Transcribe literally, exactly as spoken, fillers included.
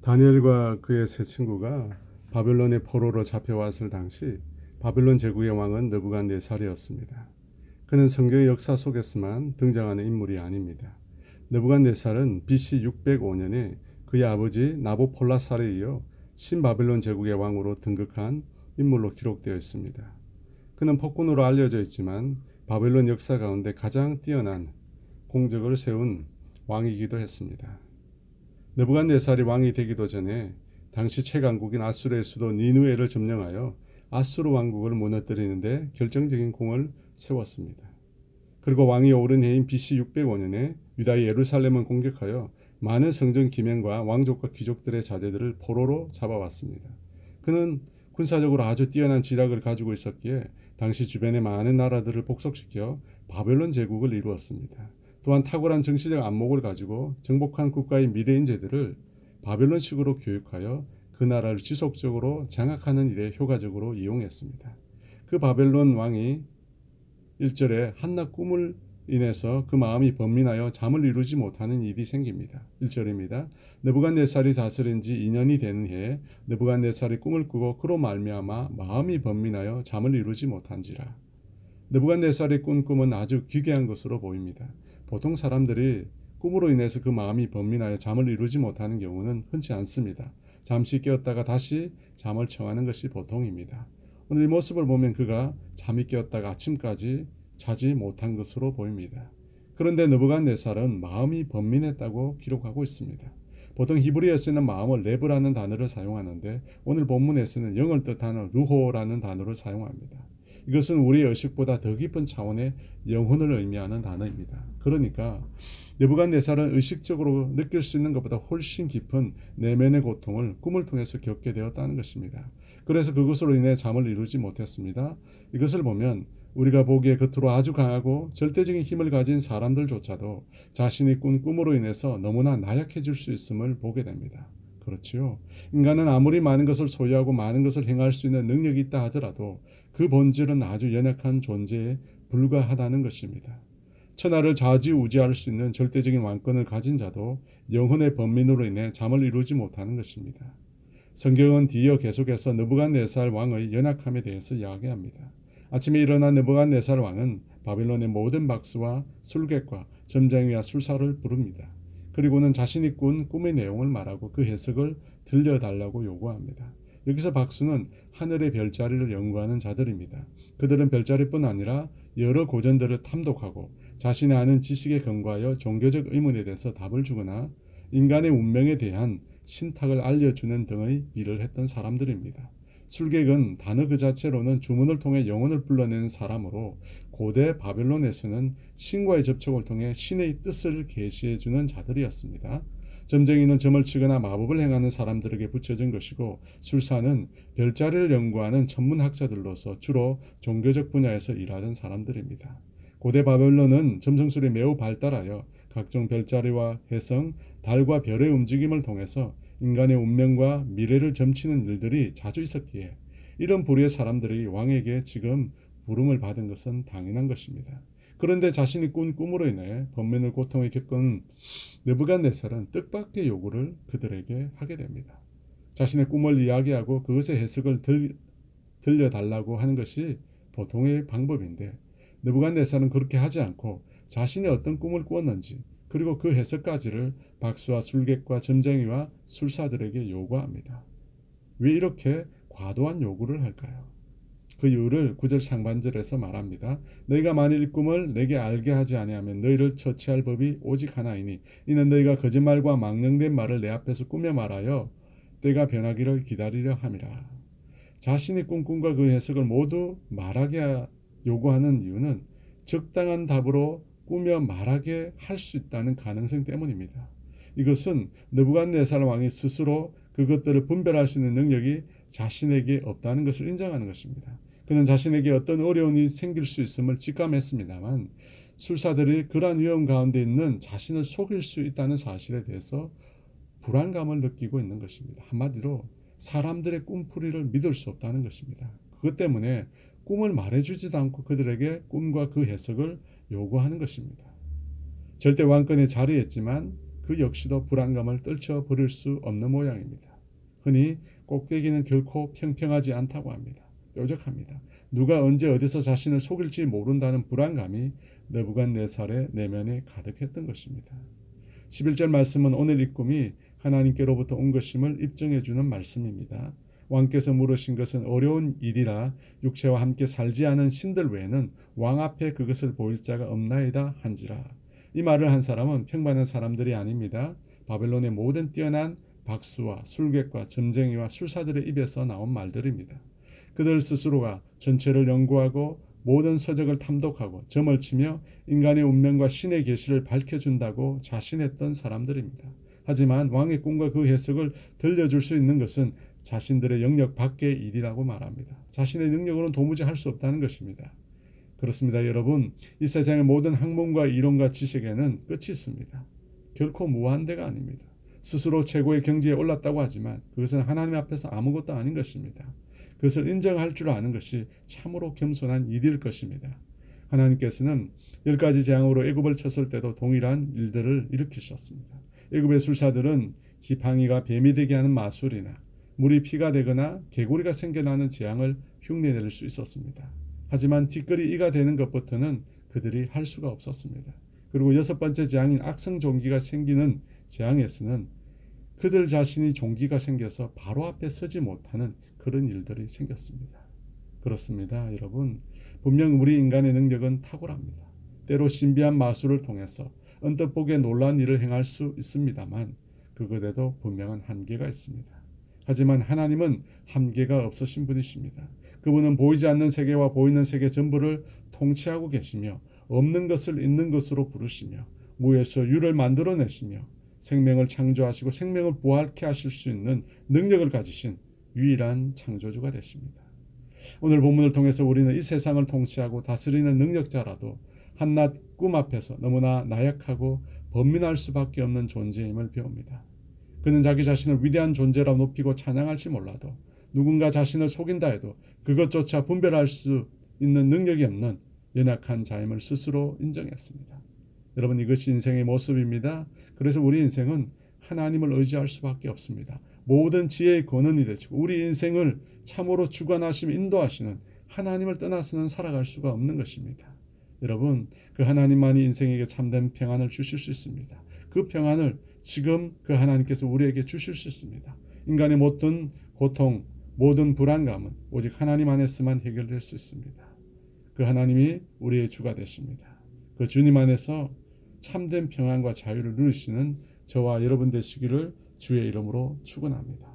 다니엘과 그의 세 친구가 바벨론의 포로로 잡혀왔을 당시 바벨론 제국의 왕은 느부갓네살이었습니다. 그는 성경의 역사 속에서만 등장하는 인물이 아닙니다. 느부갓네살은 비씨 육백오 년에 그의 아버지 나보폴라살에 이어 신바벨론 제국의 왕으로 등극한 인물로 기록되어 있습니다. 그는 폭군으로 알려져 있지만 바벨론 역사 가운데 가장 뛰어난 공적을 세운 왕이기도 했습니다. 느부갓네살이 왕이 되기도 전에 당시 최강국인 아수르의 수도 니누에를 점령하여 아수르 왕국을 무너뜨리는데 결정적인功을 세웠습니다. 그리고 왕이 오른 해인 비씨 육백오 년에 유다의 예루살렘을 공격하여 많은 성전 기명과 왕족과 귀족들의 자제들을 포로로 잡아왔습니다. 그는 군사적으로 아주 뛰어난 지략을 가지고 있었기에 당시 주변의 많은 나라들을 복속시켜 바벨론 제국을 이루었습니다. 또한 탁월한 정치적 안목을 가지고 정복한 국가의 미래 인재들을 바벨론식으로 교육하여 그 나라를 지속적으로 장악하는 일에 효과적으로 이용했습니다. 그 바벨론 왕이 일 절에 한낱 꿈을 인해서 그 마음이 번민하여 잠을 이루지 못하는 일이 생깁니다. 일 절입니다. 느부갓네살이 다스린 지 이 년이 되는 해에 느부갓네살이 꿈을 꾸고 그로 말미암아 마음이 번민하여 잠을 이루지 못한지라. 느부갓네살이 꾼 꿈은 아주 기괴한 것으로 보입니다. 보통 사람들이 꿈으로 인해서 그 마음이 번민하여 잠을 이루지 못하는 경우는 흔치 않습니다. 잠시 깨었다가 다시 잠을 청하는 것이 보통입니다. 오늘 이 모습을 보면 그가 잠이 깨었다가 아침까지 자지 못한 것으로 보입니다. 그런데 느부갓네살은 마음이 번민했다고 기록하고 있습니다. 보통 히브리어에 쓰는 마음을 레브라는 단어를 사용하는데 오늘 본문에서는 영을 뜻하는 루호라는 단어를 사용합니다. 이것은 우리의 의식보다 더 깊은 차원의 영혼을 의미하는 단어입니다. 그러니까 느부갓네살은 의식적으로 느낄 수 있는 것보다 훨씬 깊은 내면의 고통을 꿈을 통해서 겪게 되었다는 것입니다. 그래서 그것으로 인해 잠을 이루지 못했습니다. 이것을 보면 우리가 보기에 겉으로 아주 강하고 절대적인 힘을 가진 사람들조차도 자신이 꾼 꿈으로 인해서 너무나 나약해질 수 있음을 보게 됩니다. 그렇지요. 인간은 아무리 많은 것을 소유하고 많은 것을 행할 수 있는 능력이 있다 하더라도 그 본질은 아주 연약한 존재에 불과하다는 것입니다. 천하를 좌지우지할 수 있는 절대적인 왕권을 가진 자도 영혼의 번민으로 인해 잠을 이루지 못하는 것입니다. 성경은 뒤이어 계속해서 느부갓네살 왕의 연약함에 대해서 이야기합니다. 아침에 일어난 느부갓네살 왕은 바벨론의 모든 박수와 술객과 점쟁이와 술사를 부릅니다. 그리고는 자신이 꾼 꿈의 내용을 말하고 그 해석을 들려달라고 요구합니다. 여기서 박수는 하늘의 별자리를 연구하는 자들입니다. 그들은 별자리뿐 아니라 여러 고전들을 탐독하고 자신의 아는 지식에 근거하여 종교적 의문에 대해서 답을 주거나 인간의 운명에 대한 신탁을 알려주는 등의 일을 했던 사람들입니다. 술객은 단어 그 자체로는 주문을 통해 영혼을 불러내는 사람으로 고대 바벨론에서는 신과의 접촉을 통해 신의 뜻을 계시해주는 자들이었습니다. 점쟁이는 점을 치거나 마법을 행하는 사람들에게 붙여진 것이고 술사는 별자리를 연구하는 천문학자들로서 주로 종교적 분야에서 일하던 사람들입니다. 고대 바벨론은 점성술이 매우 발달하여 각종 별자리와 혜성, 달과 별의 움직임을 통해서 인간의 운명과 미래를 점치는 일들이 자주 있었기에 이런 부류의 사람들이 왕에게 지금 부름을 받은 것은 당연한 것입니다. 그런데 자신이 꾼 꿈으로 인해 번민을 고통을 겪은 느부갓네살은 뜻밖의 요구를 그들에게 하게 됩니다. 자신의 꿈을 이야기하고 그것의 해석을 들, 들려달라고 하는 것이 보통의 방법인데 느부갓네살은 그렇게 하지 않고 자신이 어떤 꿈을 꾸었는지 그리고 그 해석까지를 박수와 술객과 점쟁이와 술사들에게 요구합니다. 왜 이렇게 과도한 요구를 할까요? 그 이유를 구 절 상반절에서 말합니다. 너희가 만일 이 꿈을 내게 알게 하지 아니하면 너희를 처치할 법이 오직 하나이니 이는 너희가 거짓말과 망령된 말을 내 앞에서 꾸며 말하여 때가 변하기를 기다리려 함이라. 자신이 꾼 꿈과 그 해석을 모두 말하게 요구하는 이유는 적당한 답으로 꾸며 말하게 할 수 있다는 가능성 때문입니다. 이것은 느부갓네살 왕이 스스로 그것들을 분별할 수 있는 능력이 자신에게 없다는 것을 인정하는 것입니다. 그는 자신에게 어떤 어려움이 생길 수 있음을 직감했습니다만 술사들이 그러한 위험 가운데 있는 자신을 속일 수 있다는 사실에 대해서 불안감을 느끼고 있는 것입니다. 한마디로 사람들의 꿈풀이를 믿을 수 없다는 것입니다. 그것 때문에 꿈을 말해주지도 않고 그들에게 꿈과 그 해석을 요구하는 것입니다. 절대 왕권에 자리했지만 그 역시도 불안감을 떨쳐버릴 수 없는 모양입니다. 흔히 꼭대기는 결코 평평하지 않다고 합니다. 뾰족합니다. 누가 언제 어디서 자신을 속일지 모른다는 불안감이 느부갓네살의 내면에 가득했던 것입니다. 십일 절 말씀은 오늘 이 꿈이 하나님께로부터 온 것임을 입증해주는 말씀입니다. 왕께서 물으신 것은 어려운 일이라 육체와 함께 살지 않은 신들 외에는 왕 앞에 그것을 보일 자가 없나이다 한지라. 이 말을 한 사람은 평범한 사람들이 아닙니다. 바벨론의 모든 뛰어난 박수와 술객과 점쟁이와 술사들의 입에서 나온 말들입니다. 그들 스스로가 전체를 연구하고 모든 서적을 탐독하고 점을 치며 인간의 운명과 신의 계시를 밝혀준다고 자신했던 사람들입니다. 하지만 왕의 꿈과 그 해석을 들려줄 수 있는 것은 자신들의 영역 밖의 일이라고 말합니다. 자신의 능력으로는 도무지 할 수 없다는 것입니다. 그렇습니다. 여러분, 이 세상의 모든 학문과 이론과 지식에는 끝이 있습니다. 결코 무한대가 아닙니다. 스스로 최고의 경지에 올랐다고 하지만 그것은 하나님 앞에서 아무것도 아닌 것입니다. 그것을 인정할 줄 아는 것이 참으로 겸손한 일일 것입니다. 하나님께서는 열 가지 재앙으로 애굽을 쳤을 때도 동일한 일들을 일으키셨습니다. 애굽의 술사들은 지팡이가 뱀이 되게 하는 마술이나 물이 피가 되거나 개구리가 생겨나는 재앙을 흉내낼 수 있었습니다. 하지만 티끌이 이가 되는 것부터는 그들이 할 수가 없었습니다. 그리고 여섯 번째 재앙인 악성 종기가 생기는 재앙에서는 그들 자신이 종기가 생겨서 바로 앞에 서지 못하는 그런 일들이 생겼습니다. 그렇습니다, 여러분. 분명 우리 인간의 능력은 탁월합니다. 때로 신비한 마술을 통해서 언뜻 보기에 놀라운 일을 행할 수 있습니다만 그것에도 분명한 한계가 있습니다. 하지만 하나님은 한계가 없으신 분이십니다. 그분은 보이지 않는 세계와 보이는 세계 전부를 통치하고 계시며 없는 것을 있는 것으로 부르시며 무에서 유를 만들어내시며 생명을 창조하시고 생명을 부활케 하실 수 있는 능력을 가지신 유일한 창조주가 되십니다. 오늘 본문을 통해서 우리는 이 세상을 통치하고 다스리는 능력자라도 한낱 꿈 앞에서 너무나 나약하고 번민할 수밖에 없는 존재임을 배웁니다. 그는 자기 자신을 위대한 존재라 높이고 찬양할지 몰라도 누군가 자신을 속인다 해도 그것조차 분별할 수 있는 능력이 없는 연약한 자임을 스스로 인정했습니다. 여러분, 이것이 인생의 모습입니다. 그래서 우리 인생은 하나님을 의지할 수밖에 없습니다. 모든 지혜의 근원이 되시고 우리 인생을 참으로 주관하시며 인도하시는 하나님을 떠나서는 살아갈 수가 없는 것입니다. 여러분, 그 하나님만이 인생에게 참된 평안을 주실 수 있습니다. 그 평안을 지금 그 하나님께서 우리에게 주실 수 있습니다. 인간의 모든 고통, 모든 불안감은 오직 하나님 안에서만 해결될 수 있습니다. 그 하나님이 우리의 주가 되십니다. 그 주님 안에서 참된 평안과 자유를 누리시는 저와 여러분 되시기를 주의 이름으로 축원합니다.